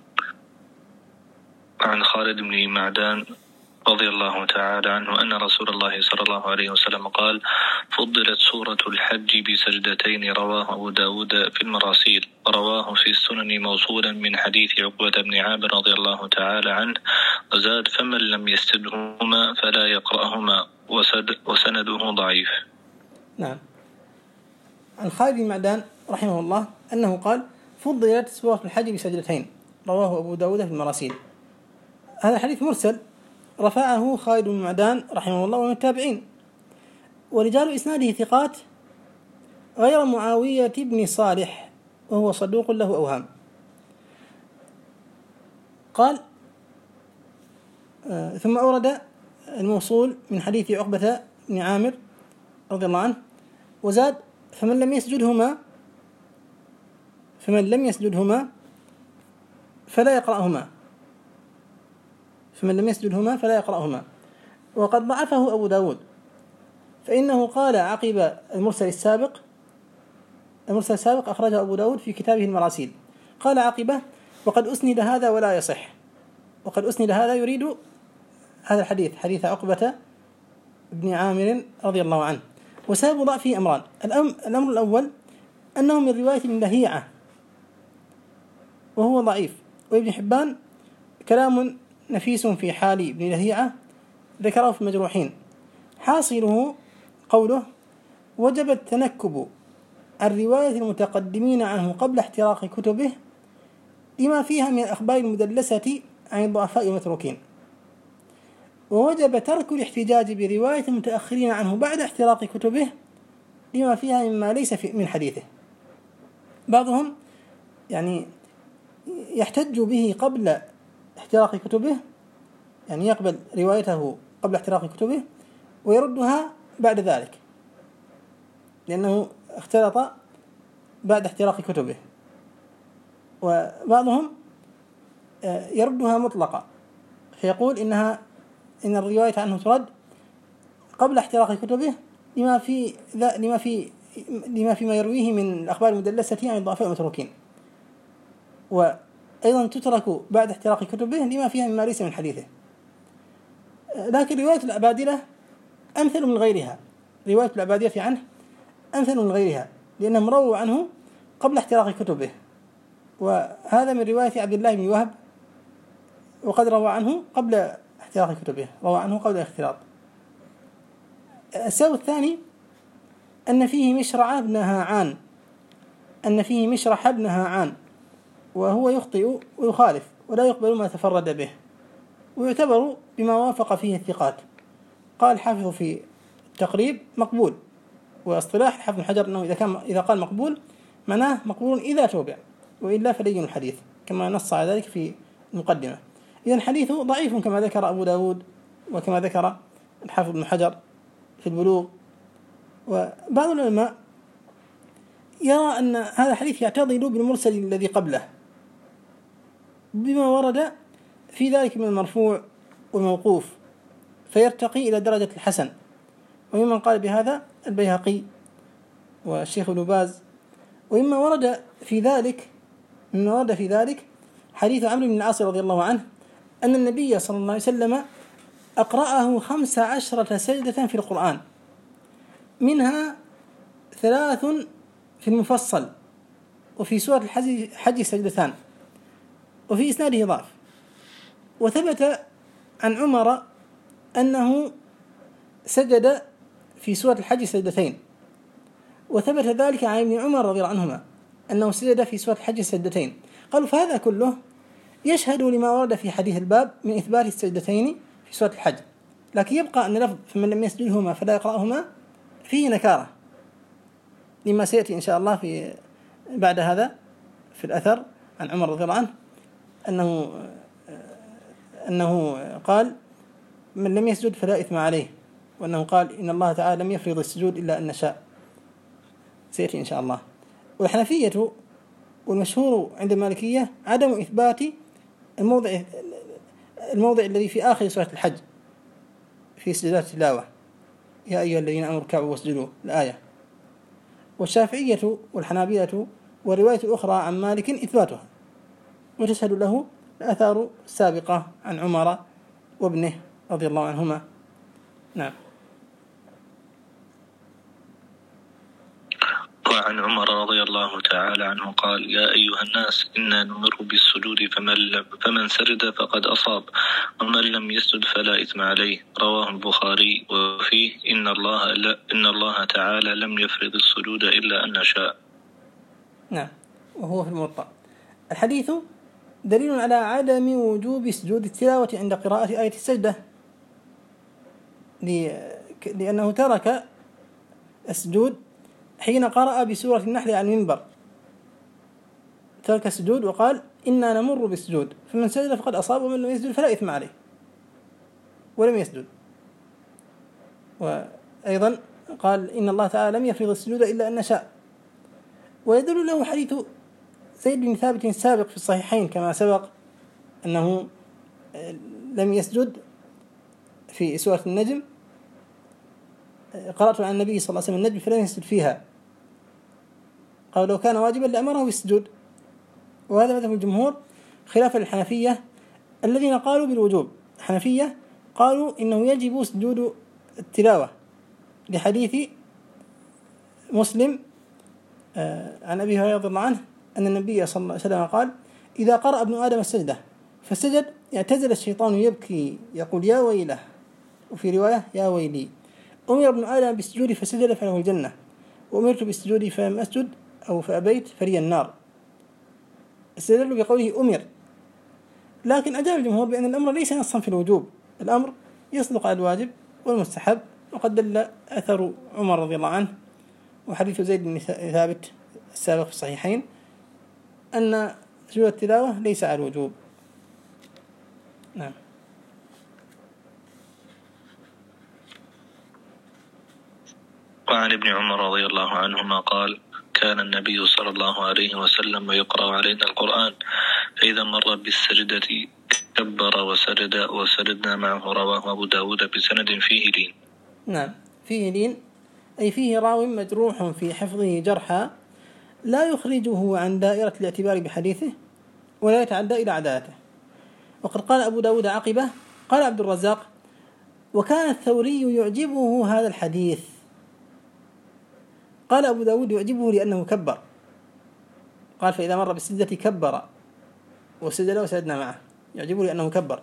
Speaker 2: عن خالد بن معدان رضي الله تعالى عنه أن رسول الله صلى الله عليه وسلم قال: فضلت سورة الحج بسجدتين، رواه أبو داود في المراسيل، ورواه في السنن موصولا من حديث عقبة بن عامر رضي الله تعالى عنه، وزاد: فمن لم يسجدهما فلا يقرأهما، وسنده ضعيف.
Speaker 1: نعم، عن خالد بن معدان رحمه الله أنه قال: فضلت سورة الحج بسجدتين، رواه أبو داود في المراسيل. هذا الحديث مرسل، رفعه خالد بن معدان رحمه الله ومن التابعين، ورجال إسناده ثقات غير معاوية بن صالح وهو صدوق له أوهام. قال: ثم أورد الموصول من حديث عقبة بن عامر رضي الله عنه، وزاد: فمن لم يسجدهما فلا يقرأهما. وقد ضعفه أبو داود، فإنه قال عقب المرسل السابق أخرجه أبو داود في كتابه المراسيل، قال عقبه: وقد أسند هذا ولا يصح. وقد أسند هذا يريد هذا الحديث، حديث عقبة بن عامر رضي الله عنه. وسبب ضعفه أمران: الأمر الأول أنه من رواية ابن لهيعة وهو ضعيف، وابن حبان كلام نفيس في حال ابن لهيعة ذكره في المجروحين، حاصله قوله: وجب التنكب عن رواية المتقدمين عنه قبل احتراق كتبه لما فيها من الأخبار المدلسة عن الضعفاء المتروكين، ووجب ترك الاحتجاج برواية المتأخرين عنه بعد احتراق كتبه لما فيها مما ليس من حديثه. بعضهم يعني يحتج به قبل احتراق كتبه، يعني يقبل روايته قبل احتراق كتبه ويردها بعد ذلك لأنه اختلط بعد احتراق كتبه، وبعضهم يردها مطلقة فيقول إن الرواية عنه ترد قبل احتراق كتبه لما فيما يرويه من الأخبار المدلسة عن الضعفاء المتروكين، وأيضا تترك بعد احتراق كتبه لما فيها مما ليس من حديثه. لكن رواية الأبادلة أمثل من غيرها، رواية الأبادلة عنه أمثل من غيرها لأنهم رووا عنه قبل احتراق كتبه، وهذا من رواية عبد الله بن وهب، وقد روى عنه قبل احتراق كتبه، روى عنه قبل الاختلاط. السبب الثاني أن فيه مشرح بن هاعان وهو يخطئ ويخالف ولا يقبل ما تفرد به، ويعتبر بما وافق فيه الثقات. قال الحافظ في التقريب مقبول، واصطلاح الحافظ بن حجر أنه إذا قال مقبول معناه مقبول إذا توبع، وإلا فلين الحديث، كما نص على ذلك في المقدمة. إذن الحديث ضعيف كما ذكر أبو داود وكما ذكر الحافظ بن حجر في البلوغ. وبعض العلماء يرى أن هذا الحديث يعتضد بالمرسل الذي قبله بما ورد في ذلك من المرفوع والموقوف، فيرتقي إلى درجة الحسن. وممن قال بهذا البيهقي والشيخ ابن باز. ومما ورد في ذلك حديث عمرو بن العاص رضي الله عنه أن النبي صلى الله عليه وسلم أقرأه 15 سجدة في القرآن، منها 3 في المفصل، وفي سورة الحج 2، وفي إسناده ضعف. وثبت عن عمر أنه سجد في سورة الحج 2، وثبت ذلك عن ابن عمر رضي الله عنهما أنه سجد في سورة الحج 2. قالوا فهذا كله يشهد لما ورد في حديث الباب من إثبات السجدتين في سورة الحج، لكن يبقى أن لفظ فمن لم يسجدهما فلا يقرأهما فيه نكارة، لما سيأتي إن شاء الله في بعد هذا في الأثر عن عمر رضي الله عنه أنه قال من لم يسجد فلا إثم عليه، وأنه قال إن الله تعالى لم يفرض السجود إلا أن نشاء، سيأتي إن شاء الله. والحنفية والمشهور عند المالكية عدم إثبات الموضع الذي في آخر سورة الحج في سجدات التلاوة، يا أيها الذين آمنوا اركعوا واسجدوا الآية. والشافعية والحنابلة والرواية الأخرى عن مالك إثباتها، وتشهد له الآثار السابقة عن عمر وابنه رضي الله عنهما. نعم.
Speaker 2: وعن عمر رضي الله تعالى عنه قال يا أيها الناس إنا نمر بالسجود فمن سجد فقد أصاب ومن لم يسجد فلا إثم عليه. رواه البخاري. وفيه إن الله تعالى لم يفرض السجود إلا أن شاء.
Speaker 1: نعم. وهو في الموطأ. الحديث دليل على عدم وجوب سجود التلاوة عند قراءة آية السجدة، لأنه ترك السجود حين قرأ بسورة النحل عن المنبر، ترك السجود وقال إنا نمر بالسجود فمن سجد فقد أصاب ومن لم يسجد فلا إثم عليه، ولم يسجد. وأيضا قال إن الله تعالى لم يفرض السجود إلا أن نشاء. ويدل له حديث زيد بن ثابت السابق في الصحيحين كما سبق أنه لم يسجد في سورة النجم، قرأت عن النبي صلى الله عليه وسلم النجم فلم يسجد فيها، قال لو كان واجبا لأمره بالسجود. وهذا مذهب الجمهور خلافا للحنفية الذين قالوا بالوجوب. الحنفية قالوا إنه يجب سجود التلاوة لحديث مسلم عن أبي هريرة رضي الله عنه أن النبي صلى الله عليه وسلم قال إذا قرأ ابن آدم السجدة فسجد اعتزل الشيطان يبكي يقول يا ويله، وفي رواية يا ويلي. أمر ابن آدم بالسجود فسجد فله الجنة، وأمرت بالسجود فلم أسجد أو فأبيت فلي النار. استدلوا بقوله أمر، لكن أجاب الجمهور بأن الأمر ليس نصا في الوجوب، الأمر يصدق على الواجب والمستحب. وقد دل أثر عمر رضي الله عنه وحديث زيد بن ثابت السابق في الصحيحين أن سجود التلاوة ليس على الوجوب. نعم.
Speaker 2: وعن ابن عمر رضي الله عنهما قال كان النبي صلى الله عليه وسلم يقرأ علينا القرآن فإذا مر بالسجدة كبر وسجد وسجدنا معه. رواه أبو داود بسند فيه لين.
Speaker 1: نعم، فيه لين أي فيه راو مجروح في حفظه جرحا لا يخرجه عن دائرة الاعتبار بحديثه ولا يتعدى إلى عدالته. وقد قال أبو داود عقبه قال عبد الرزاق وكان الثوري يعجبه هذا الحديث. قال أبو داود يعجبه لأنه كبر، قال فإذا مر بالسجدة كبر وسجد وسجدنا معه، يعجبه لأنه كبر.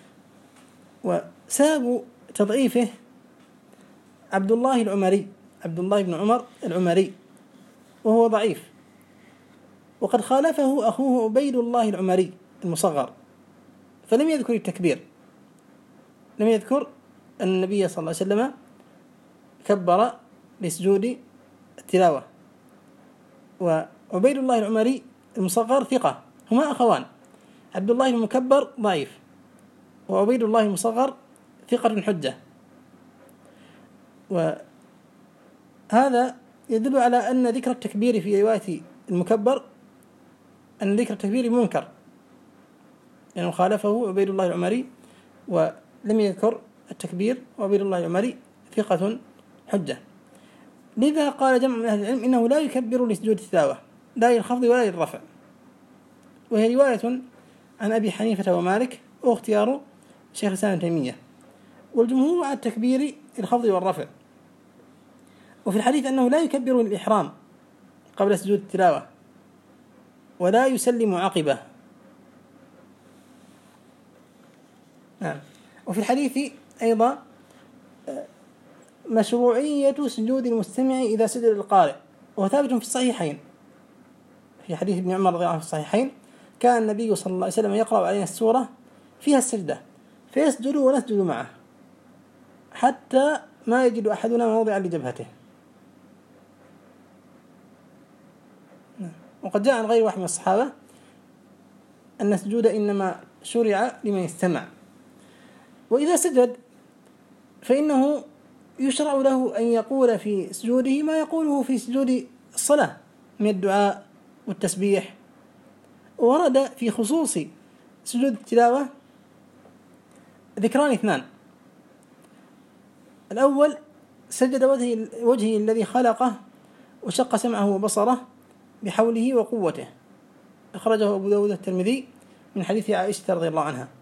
Speaker 1: وسبب تضعيفه عبد الله بن عمر العمري، وهو ضعيف. وقد خالفه أخوه عبيد الله العمري المصغر فلم يذكر التكبير، لم يذكر أن النبي صلى الله عليه وسلم كبر لسجود التلاوة. وعبيد الله العمري المصغر ثقة، هما أخوان، عبد الله المكبر ضعيف، وعبيد الله المصغر ثقة حجة. وهذا يدل على أن ذكر التكبير في رواية المكبر أن ذكر التكبير منكر، لأنه يعني خالفه عبيد الله العمري ولم يذكر التكبير، وعبيد الله العمري ثقة حجة. لذا قال جمع من أهل العلم إنه لا يكبر لسجود التلاوة، لا للخفض ولا للرفع، وهي رواية عن أبي حنيفة ومالك واختيار شيخ الإسلام ابن تيمية، والجمهور على التكبير الخفض والرفع. وفي الحديث أنه لا يكبر للإحرام قبل سجود التلاوة ولا يسلم عقبه. نعم. وفي الحديث أيضا مشروعية سجود المستمع إذا سجد القارئ، وثابت في الصحيحين في حديث ابن عمر رضي الله عنه في الصحيحين: كان النبي صلى الله عليه وسلم يقرأ علينا السورة فيها السجدة فيسجد ونسجد معه حتى ما يجد أحدنا موضعا لجبهته. وقد جاء عن غير واحد من الصحابة أن السجود إنما شرع لمن يستمع. وإذا سجد فإنه يشرع له أن يقول في سجوده ما يقوله في سجود الصلاة من الدعاء والتسبيح. ورد في خصوص سجود التلاوة ذكران اثنان: الأول سجد وجهه الذي خلقه وشق سمعه وبصره بحوله وقوته، أخرجه أبو داود الترمذي من حديث عائشة رضي الله عنها،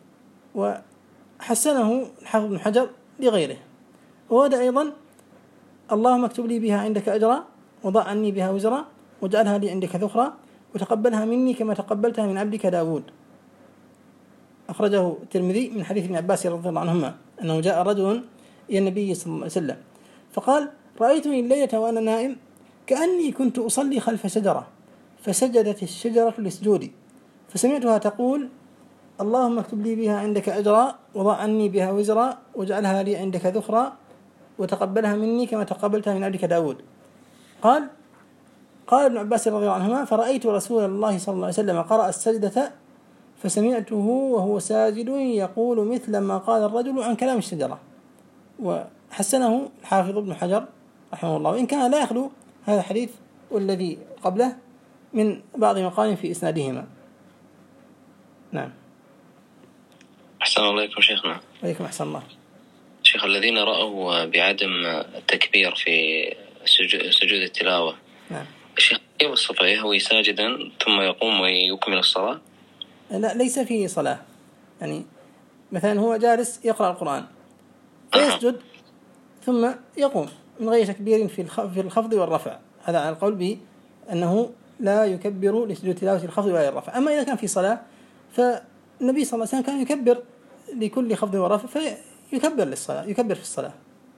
Speaker 1: وحسنه الحافظ بن حجر لغيره. وهذا أيضا: اللهم اكتب لي بها عندك أجرا وضع عني بها وزرا واجعلها لي عندك ذخرا وتقبلها مني كما تقبلتها من عبدك داود، أخرجه الترمذي من حديث ابن عباس رضي الله عنهما أنه جاء رجل إلى النبي صلى الله عليه وسلم فقال: رأيتني الليلة وأنا نائم كأني كنت أصلي خلف شجرة فسجدت الشجرة لسجودي فسمعتها تقول: اللهم اكتب لي بها عندك أجرا وضع عني بها وزرا واجعلها لي عندك ذخرا وتقبلها مني كما تقبلتها من عبدك داود. قال ابن عباس رضي الله عنهما: فرأيت رسول الله صلى الله عليه وسلم قرأ السجدة فسمعته وهو ساجد يقول مثل ما قال الرجل عن كلام الشجرة. وحسنه الحافظ ابن حجر رحمه الله، وإن كان لا يخلو هذا الحديث والذي قبله من بعض مقال في إسنادهما. نعم.
Speaker 3: أحسن الله إليكم شيخنا.
Speaker 1: وإليكم أحسن الله.
Speaker 3: شيخ، الذين رأوا بعدم التكبير في سجود التلاوة،
Speaker 1: نعم،
Speaker 3: الشيخ كيف الصفة؟ يهوي ساجدا ثم يقوم ويكمل الصلاة؟
Speaker 1: لا، ليس في صلاة. يعني مثلا هو جالس يقرأ القرآن فيسجد ثم يقوم من غير تكبير في الخفض والرفع، هذا على القول بأنه لا يكبر لسجود تلاوة الخفض ولا الرفع. أما إذا كان في صلاة فالنبي صلى الله عليه وسلم كان يكبر لكل خفض ورفع فيكبر للصلاة، يكبر في الصلاة.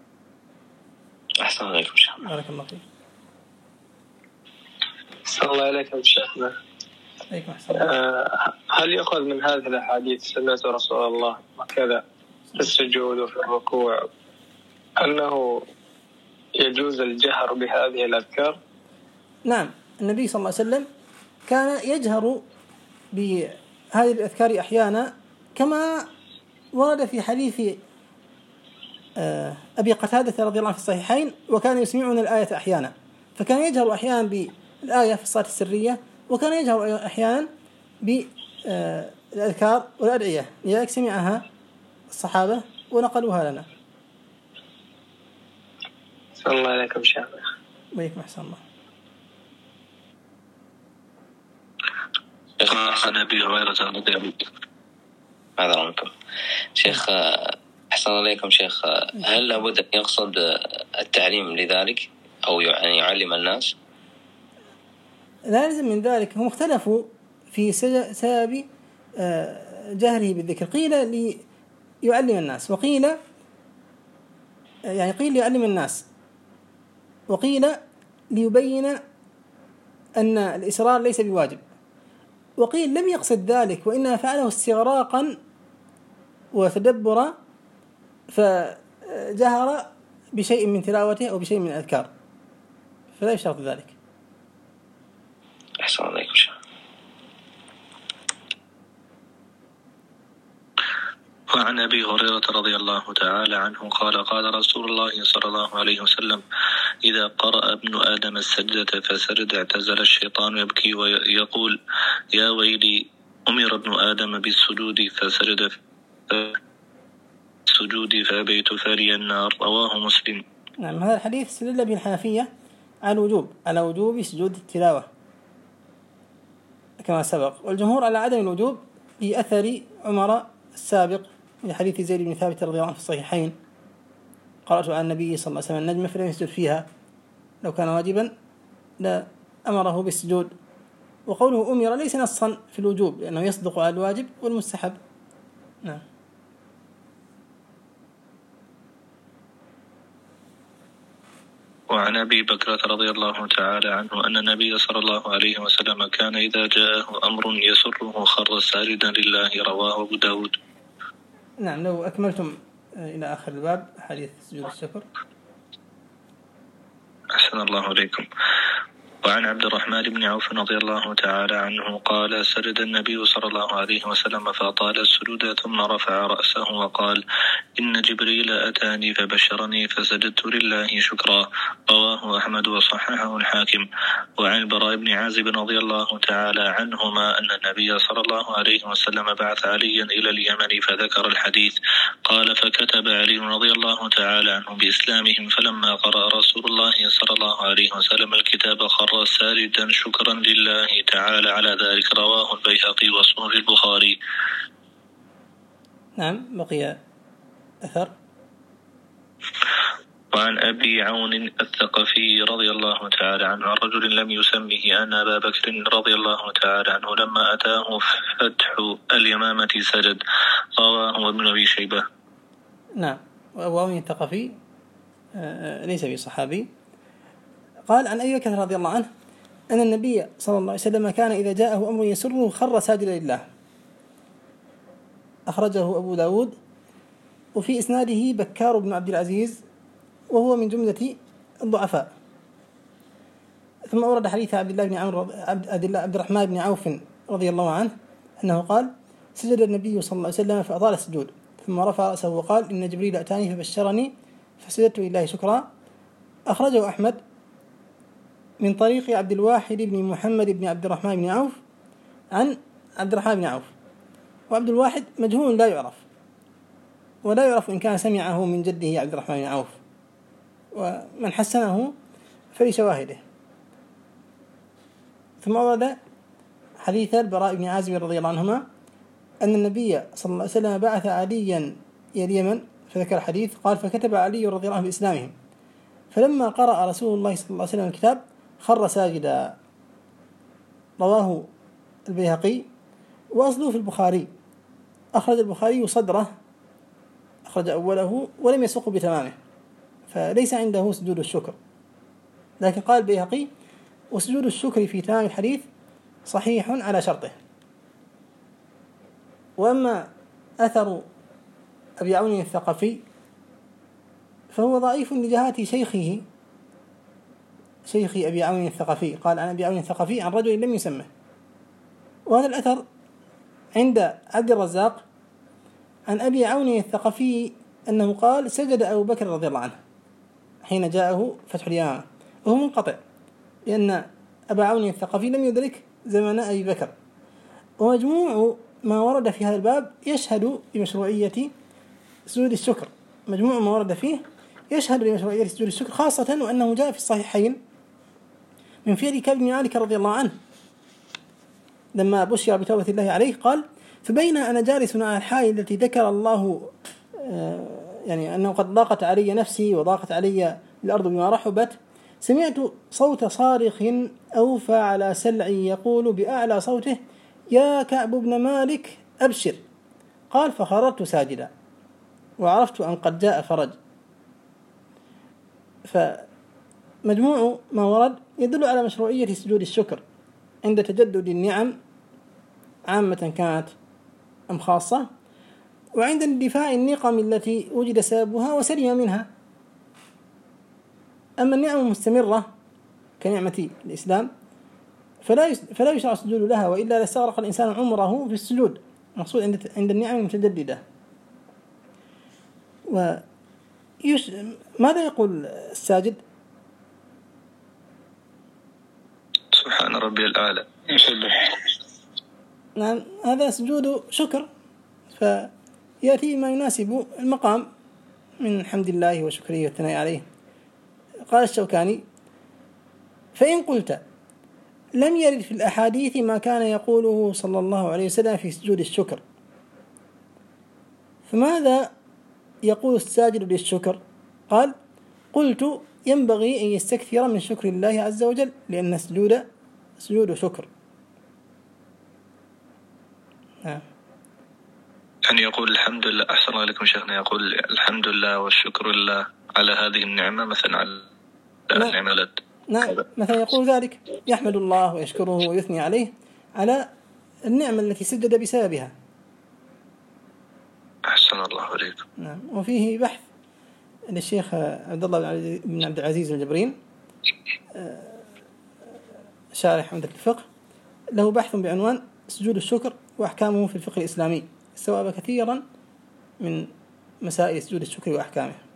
Speaker 3: أحسن عليكم شيخ.
Speaker 1: بارك الله فيك.
Speaker 4: أحسن الله عليكم شيخنا. هل يؤخذ من هذه الأحاديث سمعت رسول الله وكذا في السجود وفي الركوع أنه يجوز الجهر بهذه الأذكار؟
Speaker 1: نعم، النبي صلى الله عليه وسلم كان يجهر بهذه الأذكار أحيانا، كما ورد في حديث أبي قتادة رضي الله عنه في الصحيحين: وكان يسمعون الآية أحيانا. فكان يجهر أحيانا بالآية في الصلاة السرية، وكان يجهر أحيانا بالأذكار والأدعية، لذلك سمعها الصحابة ونقلوها لنا.
Speaker 4: صلى الله عليكم شيخ.
Speaker 1: ويكم أحسن الله.
Speaker 2: عن أبي هريرة رضي الله
Speaker 3: عنه. عنكم شيخ. أحسن عليكم شيخ. هل لابد أن يقصد التعليم لذلك أو يعني يعلم الناس؟
Speaker 1: لا يلزم من ذلك. هم اختلفوا في سبب جهره بالذكر، قيل ليعلم الناس، وقيل قيل ليعلم الناس، وقيل ليبين أن الإسرار ليس بواجب، وقيل لم يقصد ذلك وإنما فعله استغراقا وتدبرا فجهر بشيء من تلاوته أو بشيء من الأذكار فلا يشترط ذلك.
Speaker 3: أحسن عليكم.
Speaker 2: وعن أبي هريرة رضي الله تعالى عنه قال قال رسول الله صلى الله عليه وسلم: إذا قرأ ابن آدم السجدة فسجد اعتزل الشيطان يبكي ويقول: يا ويلي، أمر ابن آدم بالسجود فسجد السجود فأبيت فلي النار. رواه مسلم.
Speaker 1: نعم، هذا الحديث استدل به الحنفية على وجوب سجود التلاوة كما سبق، والجمهور على عدم الوجوب لأثر عمر السابق من حديث زيد بن ثابت رضي الله عنه في الصحيحين: قرأت على النبي صلى الله عليه وسلم النجم فلم يسجد فيها، لو كان واجبا لأمره بالسجود. وقوله أمر ليس نصا في الوجوب لأنه يصدق على الواجب والمستحب. نعم.
Speaker 2: وعن أبي بكرة رضي الله تعالى عنه أن النبي صلى الله عليه وسلم كان إذا جاءه أمر يسره خر ساجدا لله. رواه أبو داود.
Speaker 1: نعم، لو أكملتم إلى آخر الباب حديث سجود الشكر.
Speaker 2: أحسن الله عليكم. وعن عبد الرحمن بن عوف رضي الله تعالى عنه قال: سجد النبي صلى الله عليه وسلم فأطال السجود ثم رفع رأسه وقال: إن جبريل أتاني فبشرني فسجدت لله شكرا. رواه أحمد وصححه الحاكم. وعن البراء بن عازب رضي الله تعالى عنهما أن النبي صلى الله عليه وسلم بعث عليا إلى اليمن فذكر الحديث. قال: فكتب علي رضي الله تعالى عنه بإسلامهم، فلما قرأ رسول الله صلى الله عليه وسلم الكتاب خر ساجدا شكرا لله تعالى على ذلك. رواه البيهقي وصححه البخاري.
Speaker 1: نعم، بقي أثر.
Speaker 2: وعن أبي عون الثقفي رضي الله تعالى عنه عن رجل لم يسمه أن أبا بكر رضي الله تعالى عنه لما أتاه فتح اليمامة سجد. رواه ابن أبي شيبة.
Speaker 1: نعم، وأبو عون الثقفي ليس بصحابي. قال عن أبي بكر رضي الله عنه أن النبي صلى الله عليه وسلم كان إذا جاءه أمر يسره خر ساجدا لله. أخرجه أبو داود. وفي إسناده بكار بن عبد العزيز وهو من جملة الضعفاء. ثم أورد حديث عبد الرحمن بن عوف رضي الله عنه أنه قال: سجد النبي صلى الله عليه وسلم فأطال السجود ثم رفع رأسه وقال: إن جبريل أتاني فبشرني فسجدت لله شكرا. أخرجه أحمد من طريق عبد الواحد بن محمد بن عبد الرحمن بن عوف عن عبد الرحمن بن عوف. وعبد الواحد مجهول لا يعرف، ولا يعرف إن كان سمعه من جده عبد الرحمن بن عوف، ومن حسنه فلشواهده. ثم ورد حديث البراء بن عازب رضي الله عنهما أن النبي صلى الله عليه وسلم بعث عليا إلى اليمن فذكر الحديث. قال: فكتب علي رضي الله عنه بإسلامهم، فلما قرأ رسول الله صلى الله عليه وسلم الكتاب خر ساجدا. رواه البيهقي وأصله في البخاري. أخرج البخاري صدره، أخرج أوله ولم يسوق بتمامه، فليس عنده سجود الشكر. لكن قال البيهقي: وسجود الشكر في تمام الحديث صحيح على شرطه. وأما أثر أبي عون الثقفي فهو ضعيف لجهة شيخ أبي عون الثقفي. قال عن أبي عون الثقفي عن رجل لم يسمه. وهذا الأثر عند عبد الرزاق عن أبي عون الثقفي أنه قال: سجد أبو بكر رضي الله عنه حين جاءه فتح اليمامة، وهو منقطع لأن أبا عون الثقفي لم يدرك زمن أبي بكر. ومجموع ما ورد في هذا الباب يشهد بمشروعية سجود الشكر. مجموع ما ورد فيه يشهد بمشروعية سجود الشكر، خاصة وأنه جاء في الصحيحين من فعل كعب بن مالك رضي الله عنه لما بشر بتوبة الله عليه. قال: فبين أنا جالس على الحال التي ذكر الله يعني أنه قد ضاقت علي نفسي وضاقت علي الأرض بما رحبت، سمعت صوت صارخ أوفى على سلع يقول بأعلى صوته: يا كعب بن مالك أبشر. قال: فخررت ساجدا وعرفت أن قد جاء فرج. فمجموع ما ورد يدل على مشروعية سجود الشكر عند تجدد النعم عامة كانت أم خاصة. وعند اندفاع النقم التي وجد سببها وسلم منها. أما النعم المستمرة كنعمة الإسلام فلا يشرع السجود لها، وإلا لاستغرق الإنسان عمره في السجود. مقصود عند النعم المتجددة. ماذا يقول الساجد؟
Speaker 2: سبحان ربي الأعلى.
Speaker 1: نعم، هذا سجود شكر، فيأتي ما يناسب المقام من حمد الله وشكره والثناء عليه. قال الشوكاني: فإن قلت لم يرد في الأحاديث ما كان يقوله صلى الله عليه وسلم في سجود الشكر، فماذا يقول الساجد للشكر؟ قال: قلت ينبغي أن يستكثر من شكر الله عز وجل، لأن سجود شكر.
Speaker 2: يعني يقول الحمد لله. أحسن الله لكم شيخنا. يقول الحمد لله والشكر لله على هذه النعمة، مثلا على النعمة.
Speaker 1: نعم، مثلا يقول ذلك، يحمد الله ويشكره ويثني عليه على النعمة التي سجد بسببها.
Speaker 2: أحسن الله عليكم.
Speaker 1: نعم. وفيه بحث للشيخ عبد الله بن عبد العزيز الجبرين، شارح عمدة الفقه، له بحث بعنوان سجود الشكر وأحكامه في الفقه الإسلامي، استوعب كثيرا من مسائل سجود الشكر وأحكامه.